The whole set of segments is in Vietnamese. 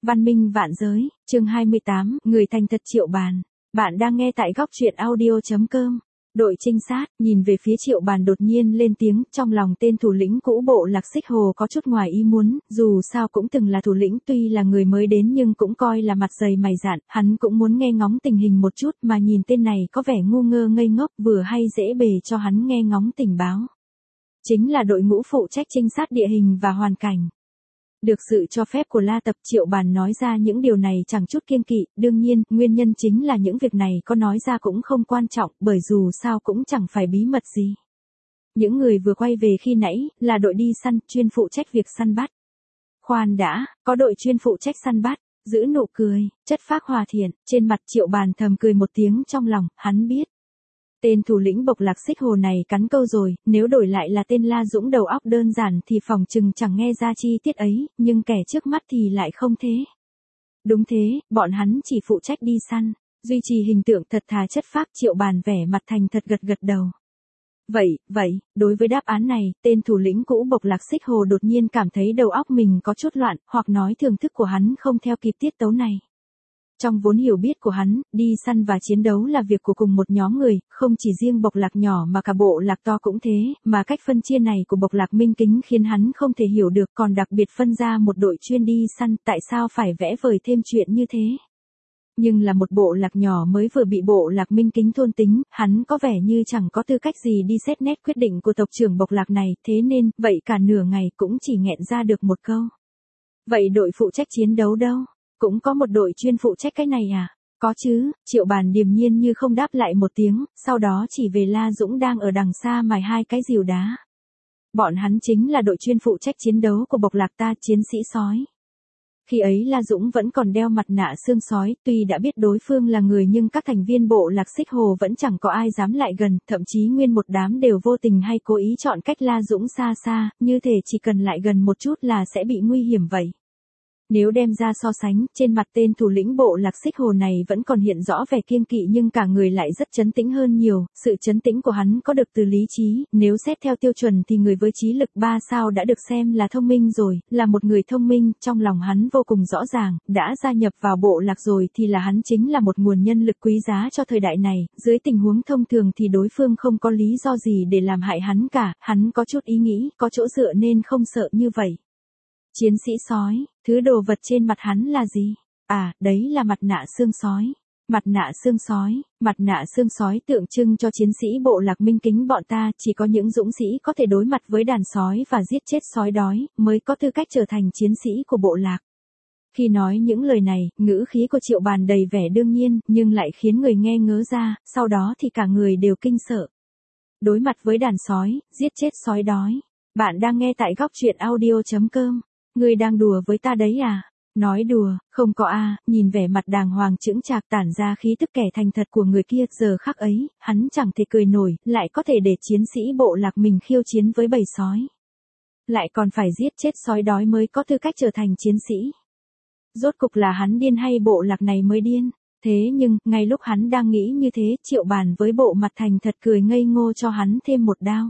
Văn minh vạn giới, chương 28, người thành thật Triệu Bàn. Bạn đang nghe tại góc truyện audio.com. Đội trinh sát, nhìn về phía Triệu Bàn đột nhiên lên tiếng, trong lòng tên thủ lĩnh cũ bộ lạc Xích Hồ có chút ngoài ý muốn, dù sao cũng từng là thủ lĩnh, tuy là người mới đến nhưng cũng coi là mặt dày mày dạn, hắn cũng muốn nghe ngóng tình hình một chút, mà nhìn tên này có vẻ ngu ngơ ngây ngốc, vừa hay dễ bề cho hắn nghe ngóng tình báo. Chính là đội ngũ phụ trách trinh sát địa hình và hoàn cảnh. Được sự cho phép của La Tập, Triệu Bàn nói ra những điều này chẳng chút kiêng kỵ, đương nhiên, nguyên nhân chính là những việc này có nói ra cũng không quan trọng, bởi dù sao cũng chẳng phải bí mật gì. Những người vừa quay về khi nãy, là đội đi săn, chuyên phụ trách việc săn bắt. Khoan đã, có đội chuyên phụ trách săn bắt, giữ nụ cười, chất phác hòa thiện, trên mặt Triệu Bàn thầm cười một tiếng trong lòng, hắn biết. Tên thủ lĩnh bộc lạc Xích Hồ này cắn câu rồi, nếu đổi lại là tên La Dũng đầu óc đơn giản thì phòng chừng chẳng nghe ra chi tiết ấy, nhưng kẻ trước mắt thì lại không thế. Đúng thế, bọn hắn chỉ phụ trách đi săn, duy trì hình tượng thật thà chất phác. Triệu Bàn vẻ mặt thành thật gật gật đầu. Vậy, đối với đáp án này, tên thủ lĩnh cũ bộc lạc Xích Hồ đột nhiên cảm thấy đầu óc mình có chút loạn, hoặc nói thưởng thức của hắn không theo kịp tiết tấu này. Trong vốn hiểu biết của hắn, đi săn và chiến đấu là việc của cùng một nhóm người, không chỉ riêng bộc lạc nhỏ mà cả bộ lạc to cũng thế, mà cách phân chia này của bộc lạc Minh Kính khiến hắn không thể hiểu được, còn đặc biệt phân ra một đội chuyên đi săn, tại sao phải vẽ vời thêm chuyện như thế. Nhưng là một bộ lạc nhỏ mới vừa bị bộ lạc Minh Kính thôn tính, hắn có vẻ như chẳng có tư cách gì đi xét nét quyết định của tộc trưởng bộc lạc này, thế nên, vậy cả nửa ngày cũng chỉ nghẹn ra được một câu. Vậy đội phụ trách chiến đấu đâu? Cũng có một đội chuyên phụ trách cái này à? Có chứ, Triệu Bàn điềm nhiên như không đáp lại một tiếng, sau đó chỉ về La Dũng đang ở đằng xa mài hai cái rìu đá. Bọn hắn chính là đội chuyên phụ trách chiến đấu của bộc lạc ta, chiến sĩ sói. Khi ấy La Dũng vẫn còn đeo mặt nạ xương sói, tuy đã biết đối phương là người nhưng các thành viên bộ lạc Xích Hồ vẫn chẳng có ai dám lại gần, thậm chí nguyên một đám đều vô tình hay cố ý chọn cách La Dũng xa xa, như thể chỉ cần lại gần một chút là sẽ bị nguy hiểm vậy. Nếu đem ra so sánh, trên mặt tên thủ lĩnh bộ lạc Xích Hồ này vẫn còn hiện rõ vẻ kiêng kỵ nhưng cả người lại rất trấn tĩnh hơn nhiều, sự trấn tĩnh của hắn có được từ lý trí, nếu xét theo tiêu chuẩn thì người với trí lực 3 sao đã được xem là thông minh rồi, là một người thông minh, trong lòng hắn vô cùng rõ ràng, đã gia nhập vào bộ lạc rồi thì là hắn chính là một nguồn nhân lực quý giá cho thời đại này, dưới tình huống thông thường thì đối phương không có lý do gì để làm hại hắn cả, hắn có chút ý nghĩ, có chỗ dựa nên không sợ như vậy. Chiến sĩ sói, thứ đồ vật trên mặt hắn là gì? À, đấy là mặt nạ xương sói. Mặt nạ xương sói tượng trưng cho chiến sĩ bộ lạc Minh Kính bọn ta, chỉ có những dũng sĩ có thể đối mặt với đàn sói và giết chết sói đói, mới có tư cách trở thành chiến sĩ của bộ lạc. Khi nói những lời này, ngữ khí của Triệu Bàn đầy vẻ đương nhiên, nhưng lại khiến người nghe ngớ ra, sau đó thì cả người đều kinh sợ. Đối mặt với đàn sói, giết chết sói đói. Bạn đang nghe tại góc truyện audio.com. Ngươi đang đùa với ta đấy à? Nói đùa, không có a, nhìn vẻ mặt đàng hoàng chững chạc tản ra khí tức kẻ thành thật của người kia, giờ khắc ấy, hắn chẳng thể cười nổi, lại có thể để chiến sĩ bộ lạc mình khiêu chiến với bầy sói. Lại còn phải giết chết sói đói mới có tư cách trở thành chiến sĩ. Rốt cục là hắn điên hay bộ lạc này mới điên? Thế nhưng, ngay lúc hắn đang nghĩ như thế, Triệu Bàn với bộ mặt thành thật cười ngây ngô cho hắn thêm một đao.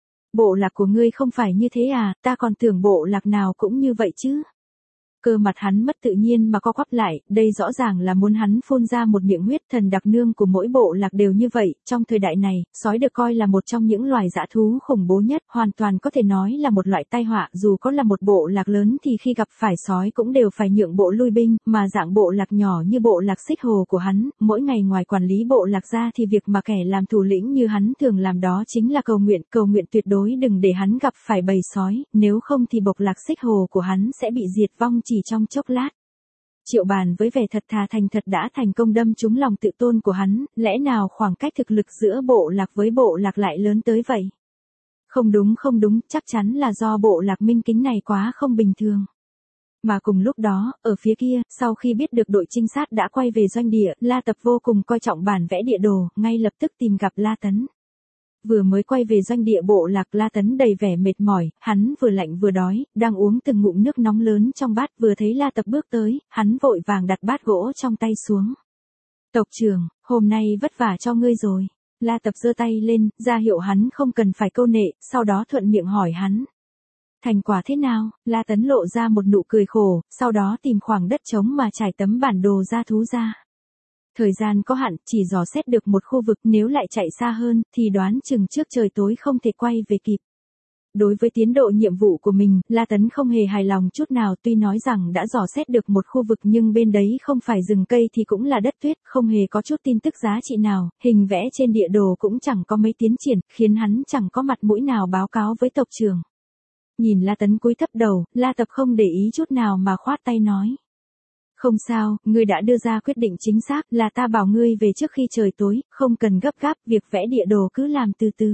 Bộ lạc của ngươi không phải như thế à, ta còn tưởng bộ lạc nào cũng như vậy chứ. Cơ mặt hắn mất tự nhiên mà co quắp lại, đây rõ ràng là muốn hắn phun ra một miệng huyết. Thần đặc nương của mỗi bộ lạc đều như vậy, trong thời đại này, sói được coi là một trong những loài dã thú khủng bố nhất, hoàn toàn có thể nói là một loại tai họa, dù có là một bộ lạc lớn thì khi gặp phải sói cũng đều phải nhượng bộ lui binh, mà dạng bộ lạc nhỏ như bộ lạc Xích Hồ của hắn, mỗi ngày ngoài quản lý bộ lạc ra thì việc mà kẻ làm thủ lĩnh như hắn thường làm đó chính là cầu nguyện tuyệt đối đừng để hắn gặp phải bầy sói, nếu không thì bộc lạc Xích Hồ của hắn sẽ bị diệt vong chỉ trong chốc lát. Triệu Bàn với vẻ thật thà thành thật đã thành công đâm trúng lòng tự tôn của hắn, lẽ nào khoảng cách thực lực giữa bộ lạc với bộ lạc lại lớn tới vậy? Không đúng, chắc chắn là do bộ lạc Minh Kính này quá không bình thường. Mà cùng lúc đó, ở phía kia, sau khi biết được đội trinh sát đã quay về doanh địa, La Tập vô cùng coi trọng bản vẽ địa đồ, ngay lập tức tìm gặp La Tấn. Vừa mới quay về doanh địa bộ lạc, La Tấn đầy vẻ mệt mỏi, hắn vừa lạnh vừa đói, đang uống từng ngụm nước nóng lớn trong bát, vừa thấy La Tập bước tới, hắn vội vàng đặt bát gỗ trong tay xuống. Tộc trưởng, hôm nay vất vả cho ngươi rồi. La Tập giơ tay lên, ra hiệu hắn không cần phải câu nệ, sau đó thuận miệng hỏi hắn. Thành quả thế nào? La Tấn lộ ra một nụ cười khổ, sau đó tìm khoảng đất trống mà trải tấm bản đồ ra thú ra. Thời gian có hạn, chỉ dò xét được một khu vực, nếu lại chạy xa hơn, thì đoán chừng trước trời tối không thể quay về kịp. Đối với tiến độ nhiệm vụ của mình, La Tấn không hề hài lòng chút nào, tuy nói rằng đã dò xét được một khu vực nhưng bên đấy không phải rừng cây thì cũng là đất tuyết, không hề có chút tin tức giá trị nào, hình vẽ trên địa đồ cũng chẳng có mấy tiến triển, khiến hắn chẳng có mặt mũi nào báo cáo với tộc trưởng. Nhìn La Tấn cúi thấp đầu, La Tập không để ý chút nào mà khoát tay nói. Không sao, ngươi đã đưa ra quyết định chính xác, là ta bảo ngươi về trước khi trời tối, không cần gấp gáp, việc vẽ địa đồ cứ làm từ từ.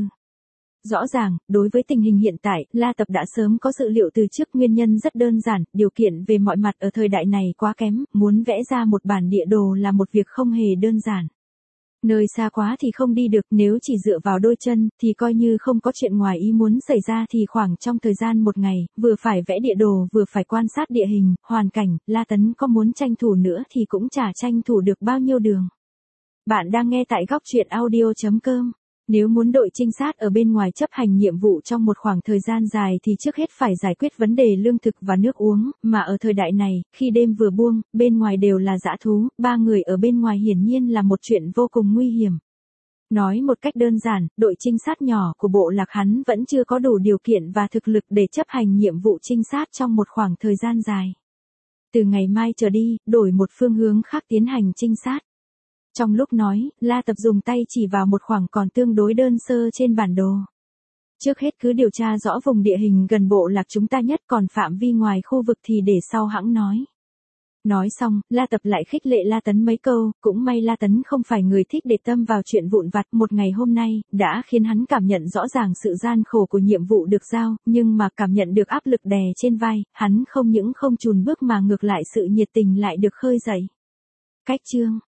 Rõ ràng, đối với tình hình hiện tại, La Tập đã sớm có dự liệu từ trước, nguyên nhân rất đơn giản, điều kiện về mọi mặt ở thời đại này quá kém, muốn vẽ ra một bản địa đồ là một việc không hề đơn giản. Nơi xa quá thì không đi được, nếu chỉ dựa vào đôi chân, thì coi như không có chuyện ngoài ý muốn xảy ra thì khoảng trong thời gian một ngày, vừa phải vẽ địa đồ vừa phải quan sát địa hình, hoàn cảnh, La Tấn có muốn tranh thủ nữa thì cũng chả tranh thủ được bao nhiêu đường. Bạn đang nghe tại góc truyện audio.com. Nếu muốn đội trinh sát ở bên ngoài chấp hành nhiệm vụ trong một khoảng thời gian dài thì trước hết phải giải quyết vấn đề lương thực và nước uống, mà ở thời đại này, khi đêm vừa buông, bên ngoài đều là dã thú, 3 người ở bên ngoài hiển nhiên là một chuyện vô cùng nguy hiểm. Nói một cách đơn giản, đội trinh sát nhỏ của bộ lạc hắn vẫn chưa có đủ điều kiện và thực lực để chấp hành nhiệm vụ trinh sát trong một khoảng thời gian dài. Từ ngày mai trở đi, đổi một phương hướng khác tiến hành trinh sát. Trong lúc nói, La Tập dùng tay chỉ vào một khoảng còn tương đối đơn sơ trên bản đồ. Trước hết cứ điều tra rõ vùng địa hình gần bộ lạc chúng ta nhất, còn phạm vi ngoài khu vực thì để sau hãng nói. Nói xong, La Tập lại khích lệ La Tấn mấy câu, cũng may La Tấn không phải người thích để tâm vào chuyện vụn vặt, một ngày hôm nay, đã khiến hắn cảm nhận rõ ràng sự gian khổ của nhiệm vụ được giao, nhưng mà cảm nhận được áp lực đè trên vai, hắn không những không chùn bước mà ngược lại sự nhiệt tình lại được khơi dậy. Cách chương